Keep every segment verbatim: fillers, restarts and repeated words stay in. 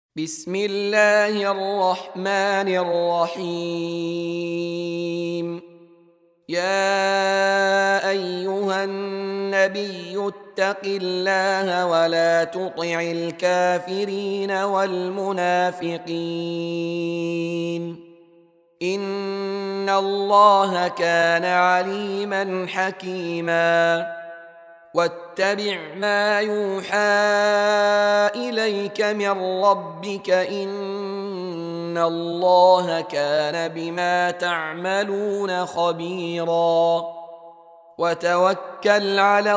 بسم الله الرحمن الرحيم. يا أيها النبي اتق الله ولا تطع الكافرين والمنافقين إن الله كان عليما حكيما. واتبع ما يوحى إليك من ربك إن الله كان بما تعملون خبيرا. وتوكل على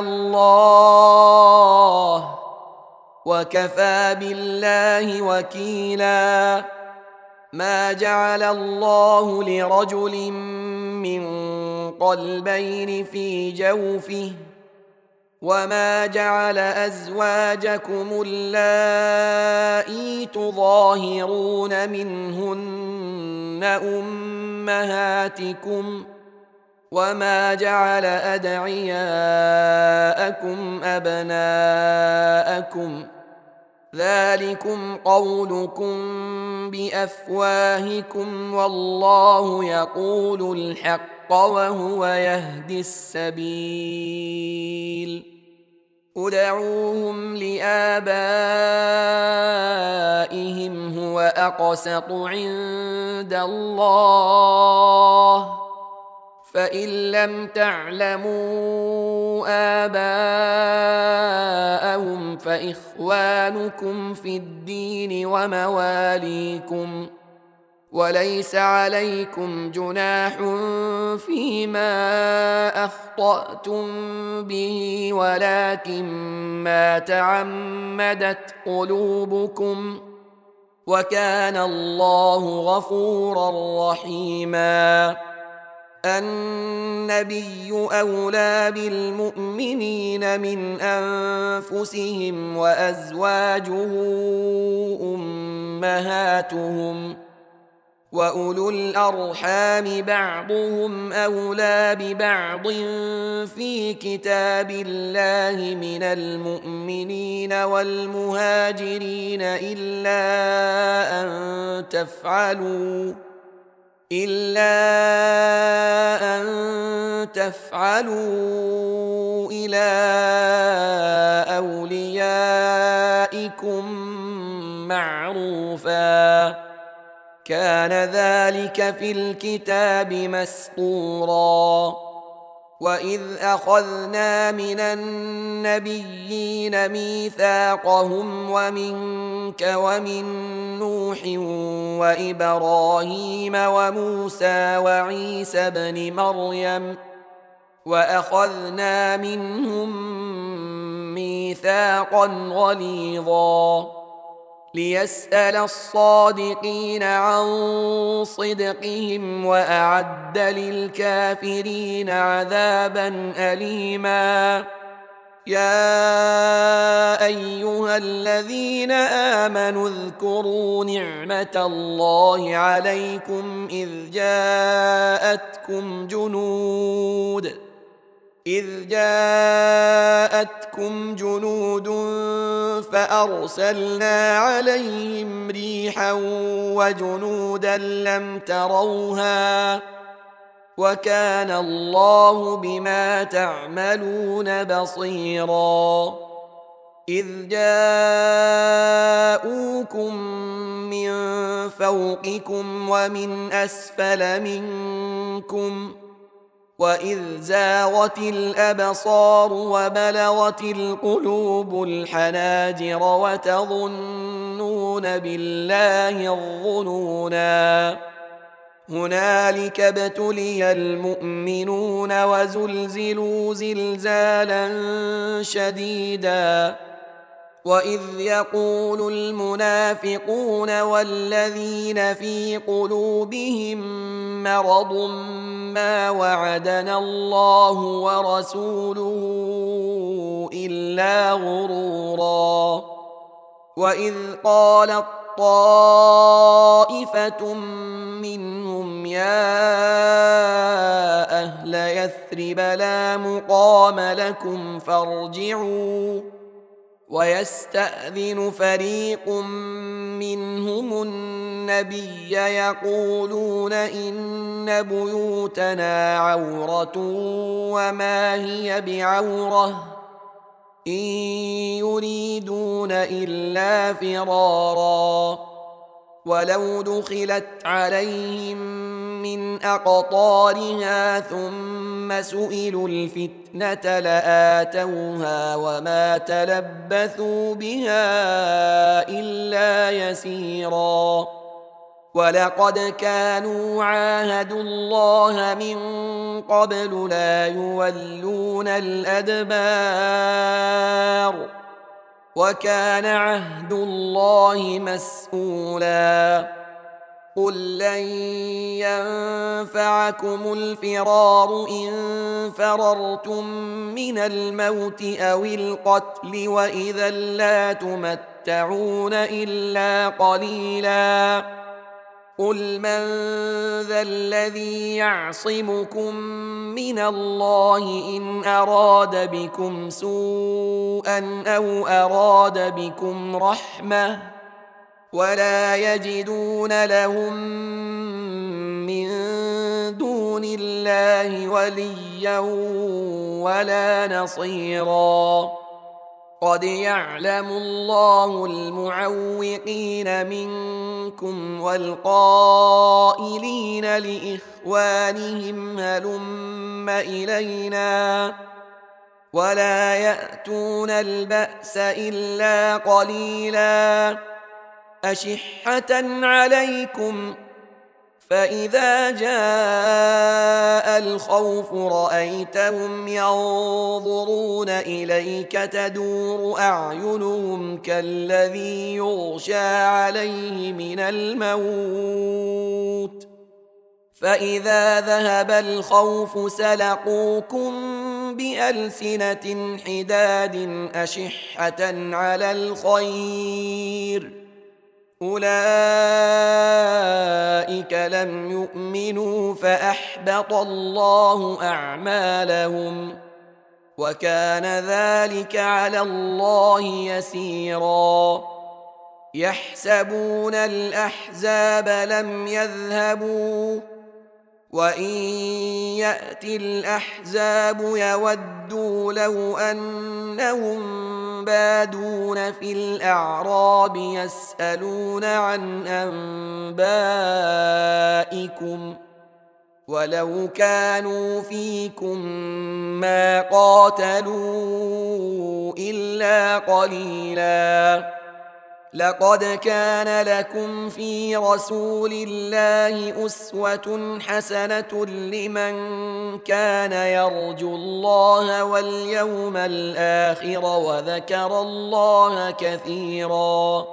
الله وكفى بالله وكيلا. ما جعل الله لرجل من قلبين في جوفه وما جعل أزواجكم اللائي تظاهرون منهن أمهاتكم وما جعل أدعياءكم أبناءكم ذلكم قولكم بأفواهكم والله يقول الحق وهو يهدي السبيل. ادعوهم لآبائهم هو أقسط عند الله فإن لم تعلموا آباءهم فإخوانكم في الدين ومواليكم وليس عليكم جناح فيما أخطأتم به ولكن ما تعمدت قلوبكم وكان الله غفورا رحيما. النبي أولى بالمؤمنين من أنفسهم وأزواجه أمهاتهم وأولو الأرحام بعضهم أولى ببعض في كتاب الله من المؤمنين والمهاجرين إلا أن تفعلوا إلا أن تفعلوا إلى أوليائكم معروفا كان ذلك في الكتاب مسطورا. وإذ أخذنا من النبيين ميثاقهم ومنك ومن نوح وإبراهيم وموسى وعيسى بن مريم وأخذنا منهم ميثاقا غليظا ليسأل الصادقين عن صدقهم وأعد للكافرين عذابا أليما. يا أيها الذين آمنوا اذكروا نعمة الله عليكم إذ جاءتكم جنود إذ جاءتكم جنود فأرسلنا عليهم ريحا وجنودا لم تروها وكان الله بما تعملون بصيرا. إذ جاءوكم من فوقكم ومن أسفل منكم وإذ زاغت الأبصار وبلغت القلوب الحناجر وتظنون بالله الظنونا هنالك ابتلي المؤمنون وزلزلوا زلزالا شديدا. وإذ يقول المنافقون والذين في قلوبهم مرض ما وعدنا الله ورسوله إلا غرورا. وإذ قالت طائفة منهم يا أهل يثرب لا مقام لكم فارجعوا ويستأذن فريق منهم النبي يقولون إن بيوتنا عورة وما هي بعورة إن يريدون إلا فرارا ولو دخلت عليهم من أقطارها ثم سئلوا الفتنة لآتوها وما تلبثوا بها إلا يسيرا ولقد كانوا عاهدوا الله من قبل لا يولون الأدبار وكان عهد الله مسؤولا قل لن ينفعكم الفرار إن فررتم من الموت أو القتل وإذا لا تمتعون إلا قليلا قل من ذا الذي يعصمكم من الله إن أراد بكم سوءا أو أراد بكم رحمة ولا يجدون لهم من دون الله وليا ولا نصيرا قد يعلم الله المعوقين منكم والقائلين لإخوانهم هلم إلينا ولا يأتون البأس إلا قليلا أشحة عليكم فإذا جاء الخوف رأيتهم ينظرون إليك تدور أعينهم كالذي يغشى عليه من الموت فإذا ذهب الخوف سلقوكم بألسنة حداد أشحة على الخير أولئك لم يؤمنوا فأحبط الله أعمالهم وكان ذلك على الله يسيرا يحسبون الأحزاب لم يذهبوا وإن يأتي الأحزاب يودوا لو أنهم بادون في الأعراب يسألون عن أنبائكم ولو كانوا فيكم ما قاتلوا إلا قليلا لقد كان لكم في رسول الله أسوة حسنة لمن كان يرجو الله واليوم الآخر وذكر الله كثيرا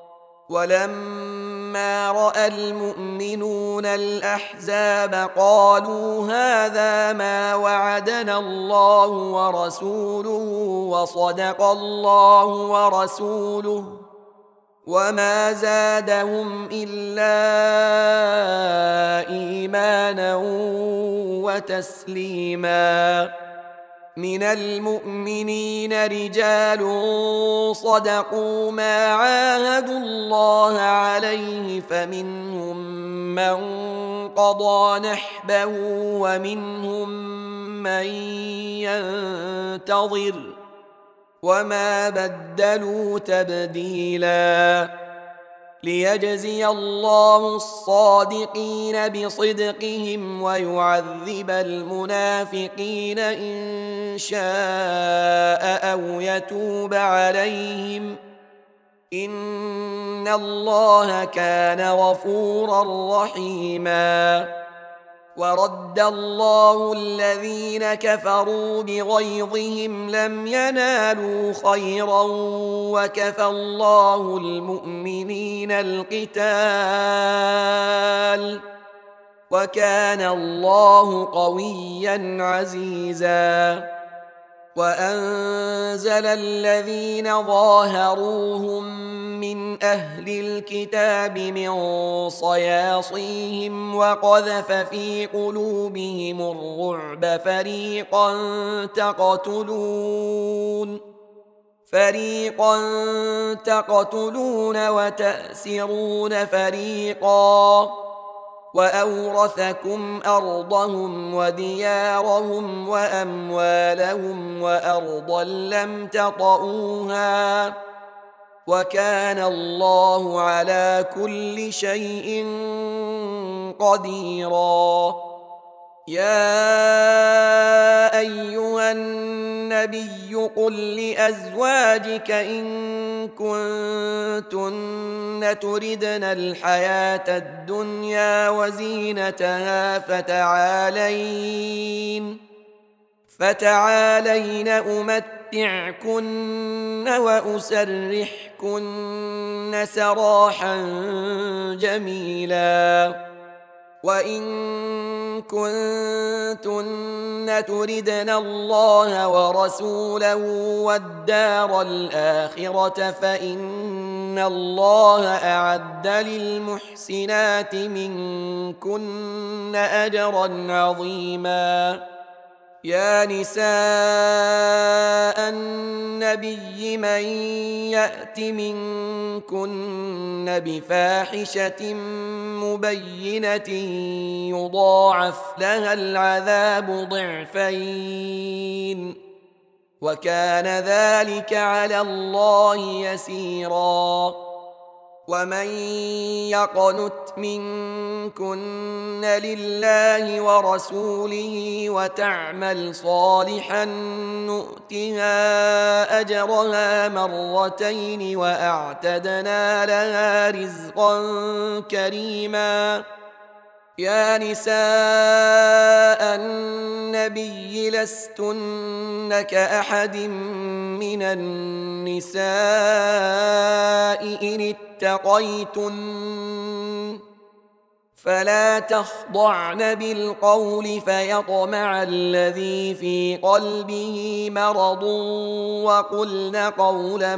ولما رأى المؤمنون الأحزاب قالوا هذا ما وعدنا الله ورسوله وصدق الله ورسوله وما زادهم إلا إيمانا وتسليما من المؤمنين رجال صدقوا ما عاهدوا الله عليه فمنهم من قضى نحبه ومنهم من ينتظر وما بدلوا تبديلا ليجزي الله الصادقين بصدقهم ويعذب المنافقين إن شاء أو يتوب عليهم إن الله كان غفورا رحيما ورد الله الذين كفروا بغيظهم لم ينالوا خيرا وكفى الله المؤمنين القتال وكان الله قويا عزيزا وأنزل الذين ظاهروهم من أهل الكتاب من صياصيهم وقذف في قلوبهم الرعب فريقا تقتلون فريقا تقتلون وتأسرون فريقا وأورثكم أرضهم وديارهم وأموالهم وأرضا لم تطئوها وكان الله على كل شيء قديرا. يا أيها النبي قل لأزواجك إن كنتن تردن الحياة الدنيا وزينتها فتعالين فتعالين أمتعكن وأسرحكن سراحا جميلا. وإن كنتن تردن الله ورسوله والدار الآخرة فإن الله أعد للمحسنات منكن أجرا عظيما. يا نساء النبي من يأت منكن بفاحشة مبينة يضاعف لها العذاب ضعفين وكان ذلك على الله يسيرا. ومن يقنت منكن لله ورسوله وتعمل صالحا نؤتها أجرها مرتين وأعتدنا لها رزقا كريما. يا نساء النبي لستن كأحد من النساء إن اتقيتن فلا تخضعن بالقول فيطمع الذي في قلبه مرض وقلن قولا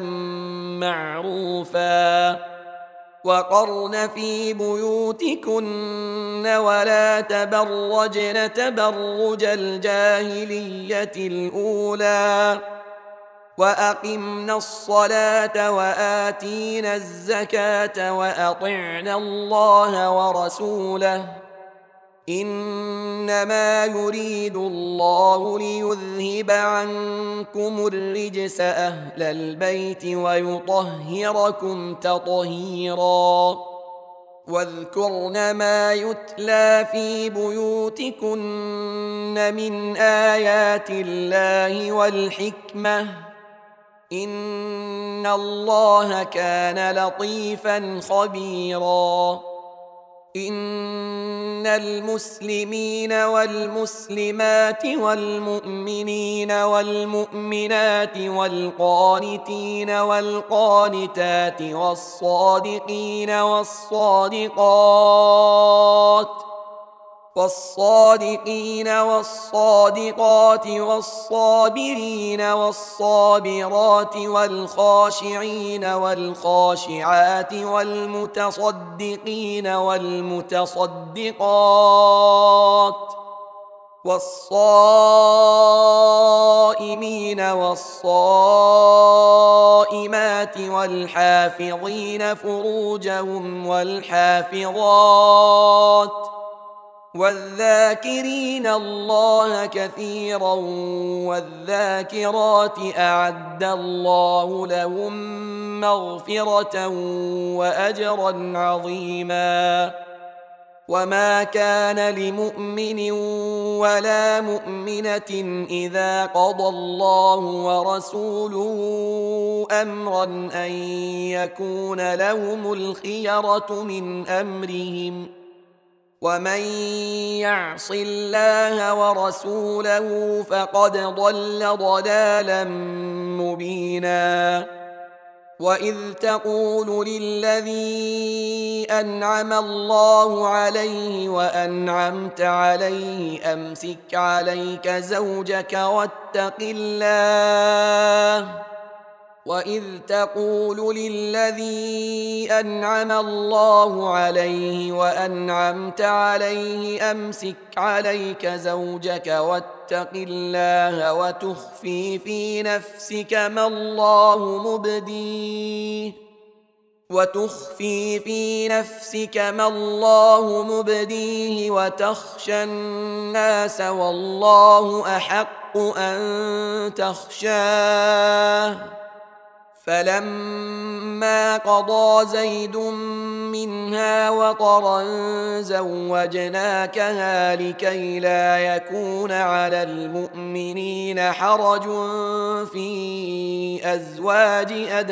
معروفا. وقرن في بيوتكن ولا تبرجن تبرج الجاهلية الأولى وأقمنا الصلاة وآتينا الزكاة وأطعنا الله ورسوله إنما يريد الله ليذهب عنكم الرجس أهل البيت ويطهركم تطهيرا. واذكرن ما يتلى في بيوتكن من آيات الله والحكمة إن الله كان لطيفا خبيرا. إن المسلمين والمسلمات والمؤمنين والمؤمنات والقانتين والقانتات والصادقين والصادقات والصادقين والصادقات والصابرين والصابرات والخاشعين والخاشعات والمتصدقين والمتصدقات والصائمين والصائمات والحافظين فروجهم والحافظات والذاكرين الله كثيرا والذاكرات أعد الله لهم مغفرة وأجرا عظيما. وما كان لمؤمن ولا مؤمنة إذا قضى الله ورسوله أمرا أن يكون لهم الخيرة من أمرهم ومن يعص الله ورسوله فقد ضل ضلالا مبينا. وإذ تقول للذي أنعم الله عليه وأنعمت عليه أمسك عليك زوجك واتق الله وإذ تقول للذي أنعم الله عليه وأنعمت عليه أمسك عليك زوجك واتق الله وتخفي في نفسك ما الله مبديه وتخفي في نفسك ما الله مبديه وتخشى الناس والله أحق أن تخشاه فلما قضى زيد منها وطرا زوجناكها لكي لا يكون على المؤمنين حرج في أزواج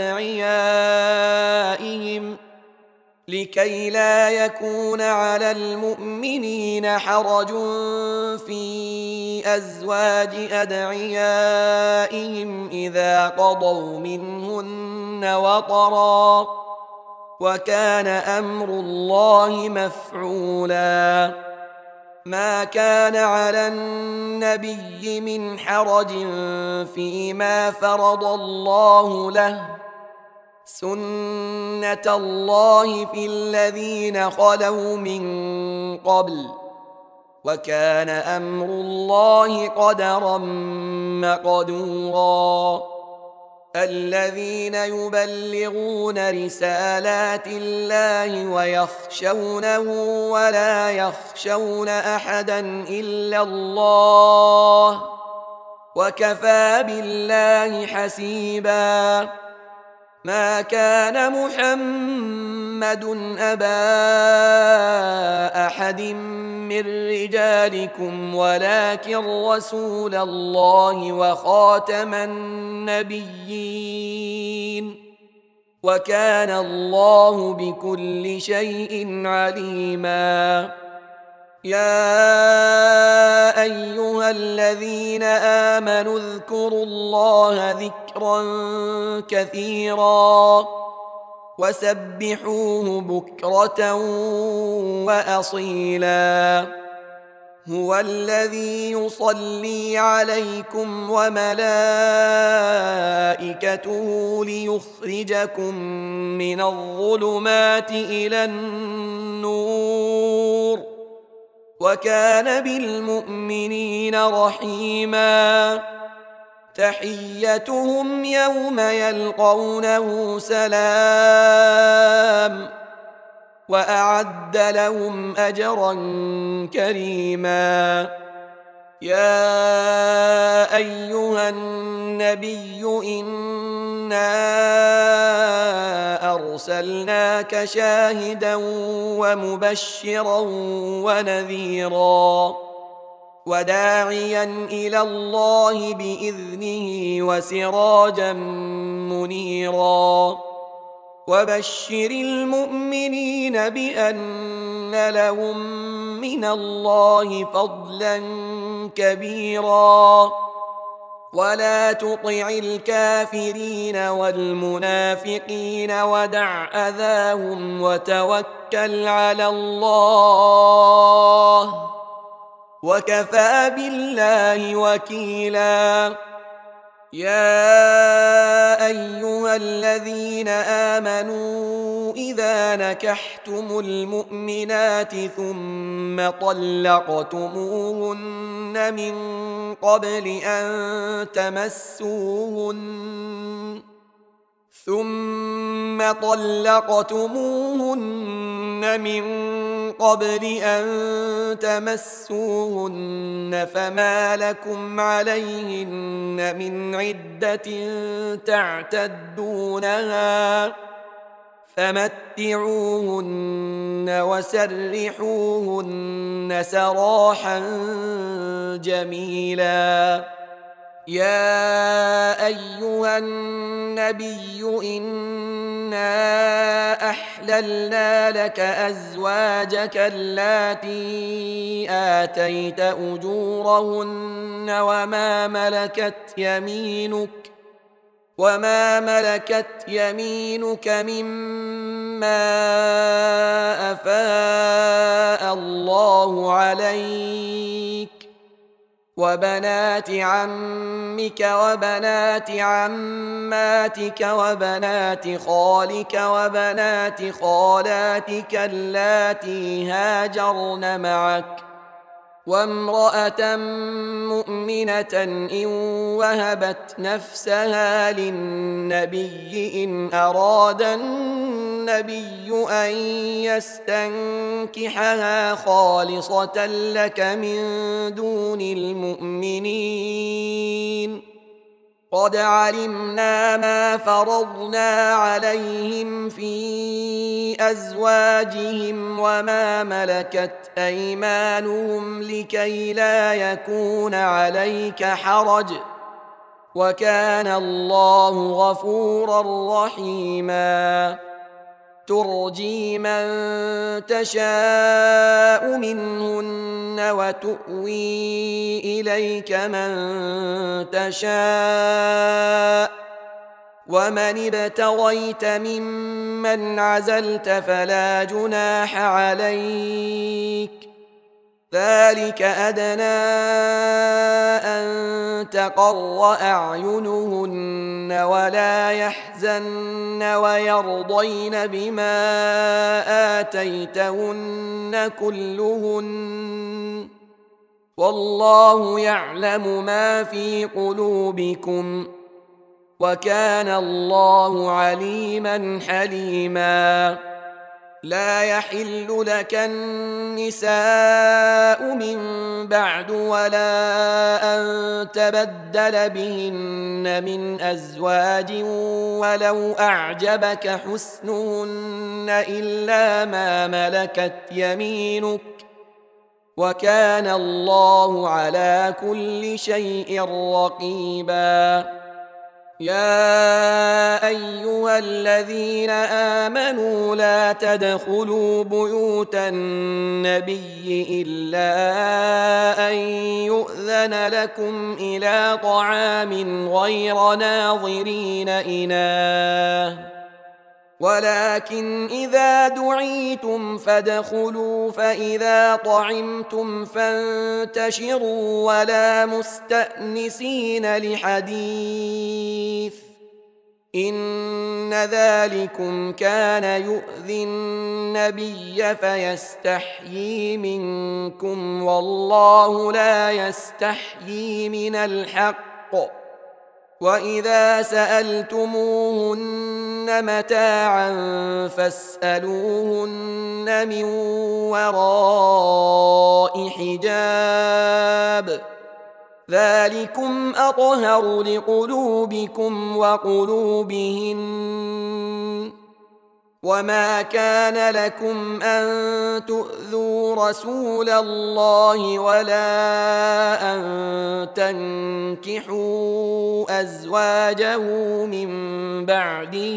أدعيائهم لكي لا يكون على المؤمنين حرج في أزواج أدعيائهم إذا قضوا منهن وطرا وكان أمر الله مفعولا ما كان على النبي من حرج فيما فرض الله له سنة الله في الذين خلوا من قبل وكان أمر الله قدرا مقدورا الذين يبلغون رسالات الله ويخشونه ولا يخشون أحدا إلا الله وكفى بالله حسيبا ما كان محمد أبا أحد من رجالكم ولكن رسول الله وخاتم النبيين وكان الله بكل شيء عليما يا أيها الذين آمنوا اذكروا الله ذكرا كثيرا وسبحوه بكرة وأصيلا هو الذي يصلي عليكم وملائكته ليخرجكم من الظلمات إلى النور وكان بالمؤمنين رحيما تحيتهم يوم يلقونه سلام وأعد لهم أجرا كريما يا أيها النبي إنا أرسلناك شاهدا ومبشرا ونذيرا وداعيا إلى الله بإذنه وسراجا منيرا وبشر المؤمنين بأن لهم من الله فضلا كبيرا ولا تطع الكافرين والمنافقين ودع أذاهم وتوكل على الله وكفى بالله وكيلا يا أيها الذين آمنوا إذا نكحتم المؤمنات ثم طلقتموهن من قبل أن تمسوهن ثم طلقتموهن من قبل أن تمسوهن فما لكم عليهن من عدة تعتدونها فمتعوهن وسرحوهن سراحا جميلا يا أيها النبي إنا أحللنا لك أزواجك اللاتي آتيت أجورهن وما ملكت يمينك وما ملكت يمينك مما أفاء الله عليك وبنات عمك وبنات عماتك وبنات خالك وبنات خالاتك اللاتي هاجرن معك وامرأة مؤمنة إن وهبت نفسها للنبي إن أراد النبي أن يستنكحها خالصة لك من دون المؤمنين قد علمنا ما فرضنا عليهم في أزواجهم وما ملكت أيمانهم لكي لا يكون عليك حرج وكان الله غفورا رحيما ترجي من تشاء منهن وتؤوي إليك من تشاء ومن ابتغيت ممن عزلت فلا جناح عليك ذلك أدنى أن تقر أعينهن ولا يحزن ويرضين بما آتيتهن كلهن والله يعلم ما في قلوبكم وكان الله عليما حليما لا يحل لك النساء من بعد ولا أن تبدل بهن من أزواج ولو أعجبك حسنهن إلا ما ملكت يمينك وكان الله على كل شيء رقيبا يا أيها الذين آمنوا لا تدخلوا بيوت النبي إلا أن يؤذن لكم إلى طعام غير ناظرين إناه ولكن إذا دعيتم فادخلوا فإذا طعمتم فانتشروا ولا مستأنسين لحديث إن ذلكم كان يؤذي النبي فيستحيي منكم والله لا يستحيي من الحق وإذا سألتموهن متاعا فاسألوهن من وراء حجاب ذلكم أطهر لقلوبكم وقلوبهن وما كان لكم أن تؤذوا رسول الله ولا أن تنكحوا أزواجه من بعده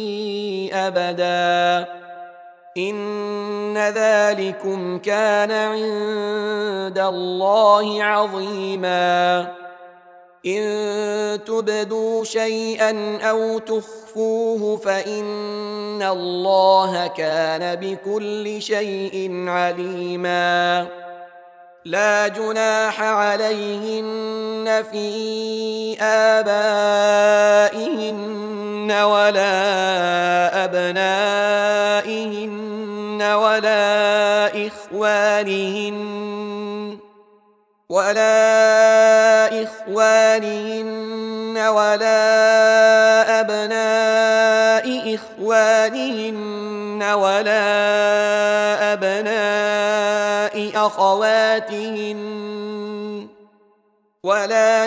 أبدا إن ذلكم كان عند الله عظيما إن تبدوا شيئا أو تخفوه فإن الله كان بكل شيء عليما لا جناح عليهن في آبائهن ولا أبنائهن ولا إخوانهن ولا إخوانهن ولا أبناء إخوانهن ولا أبناء أخواتهن ولا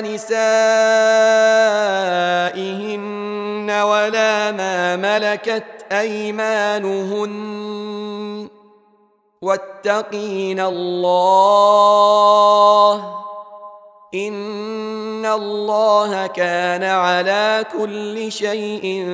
نسائهن ولا ما ملكت أيمانهن واتقين الله إن الله كان على كل شيء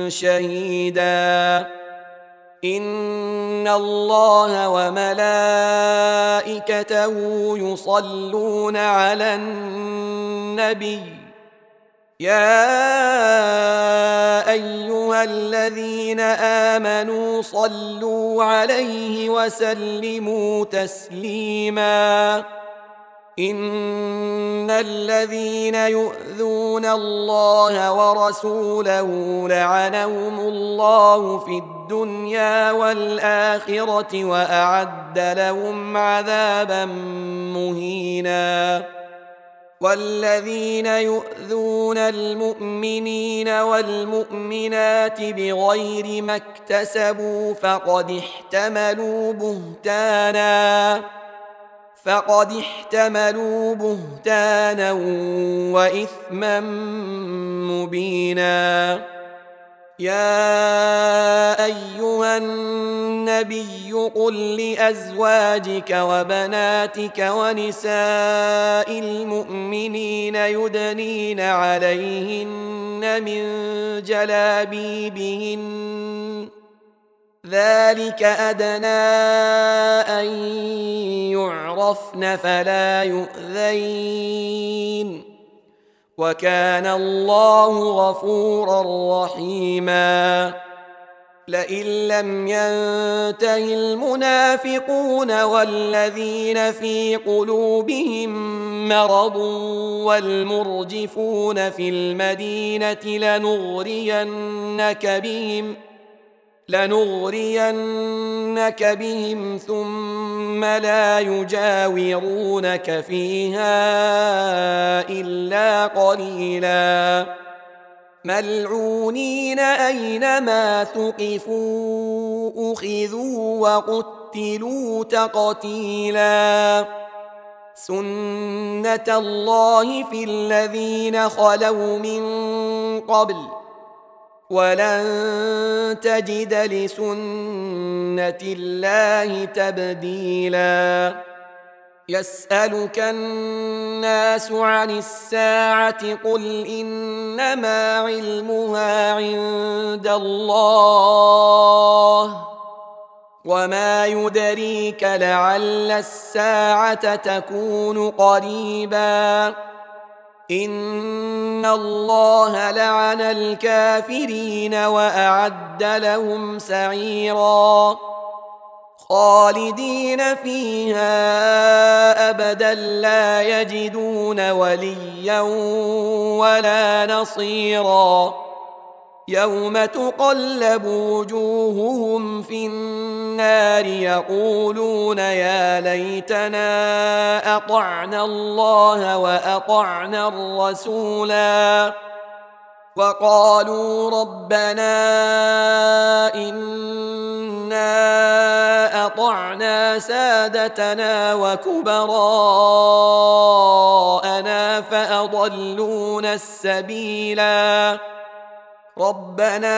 شهيدا إن الله وملائكته يصلون على النبي يا أيها الذين آمنوا صلوا عليه وسلموا تسليما إن الذين يؤذون الله ورسوله لعنهم الله في الدنيا والآخرة وأعد لهم عذابا مهينا والذين يؤذون المؤمنين والمؤمنات بغير ما اكتسبوا فقد احتملوا بهتانا فقد احتملوا بهتانا وإثما مبينا يا أيها النبي قل لأزواجك وبناتك ونساء المؤمنين يدنين عليهن من جلابيبهن ذلك أدنى أن يعرفن فلا يؤذين وكان الله غفورا رحيما لئن لم ينته المنافقون والذين في قلوبهم مرض والمرجفون في المدينة لنغرينك بهم لنغرينك بهم ثم لا يجاورونك فيها إلا قليلا ملعونين أينما ثقفوا أخذوا وقتلوا تقتيلا سنة الله في الذين خلوا من قبل ولن تجد لسنة الله تبديلا يسألك الناس عن الساعة قل إنما علمها عند الله وما يدريك لعل الساعة تكون قريبا إن الله لعن الكافرين وأعد لهم سعيرا خالدين فيها أبدا لا يجدون وليا ولا نصيرا يوم تقلب وجوههم في النار يقولون يا ليتنا أطعنا الله وأطعنا الرسولا وقالوا ربنا إنا أطعنا سادتنا وكبراءنا فأضلونا السبيلا ربنا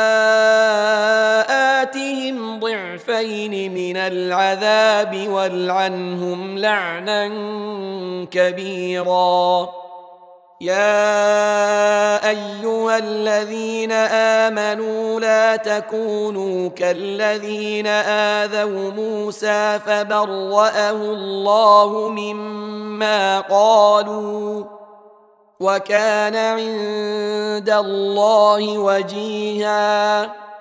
آتهم ضعفين من العذاب والعنهم لعنا كبيرا يا أيها الذين آمنوا لا تكونوا كالذين آذوا موسى فبرأه الله مما قالوا وكان عند الله وجيها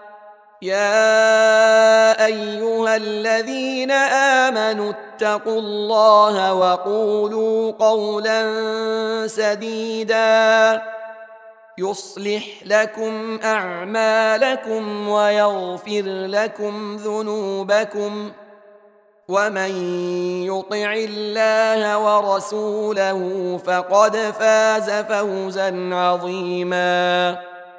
يا أيها الذين آمنوا اتقوا الله وقولوا قولا سديدا يصلح لكم أعمالكم ويغفر لكم ذنوبكم ومن يطع الله ورسوله فقد فاز فوزا عظيما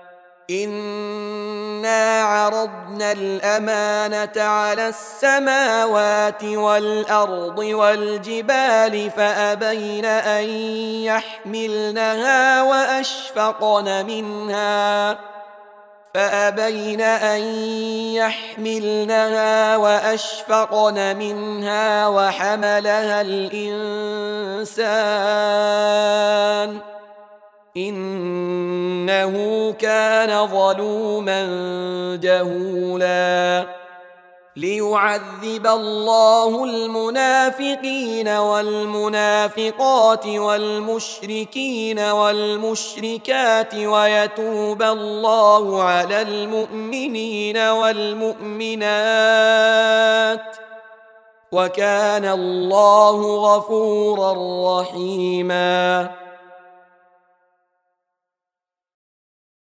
إنا عرضنا الأمانة على السماوات والأرض والجبال فأبين أن يحملنها وأشفقن منها فأبين أن يحملنها وأشفقن منها وحملها الإنسان إنه كان ظلوما جهولا ليعذب الله المنافقين والمنافقات والمشركين والمشركات ويتوب الله على المؤمنين والمؤمنات وكان الله غفورا رحيما.